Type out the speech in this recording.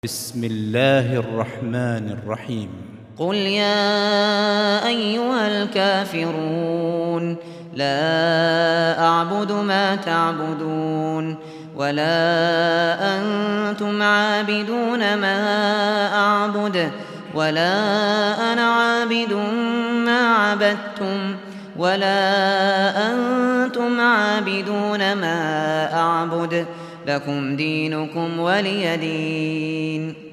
بسم الله الرحمن الرحيم. قل يا أيها الكافرون لا أعبد ما تعبدون ولا أنتم عابدون ما أعبد ولا أنا عابد ما عبدتم ولا أنتم عابدون ما أعبد لكم دينكم ولي دين.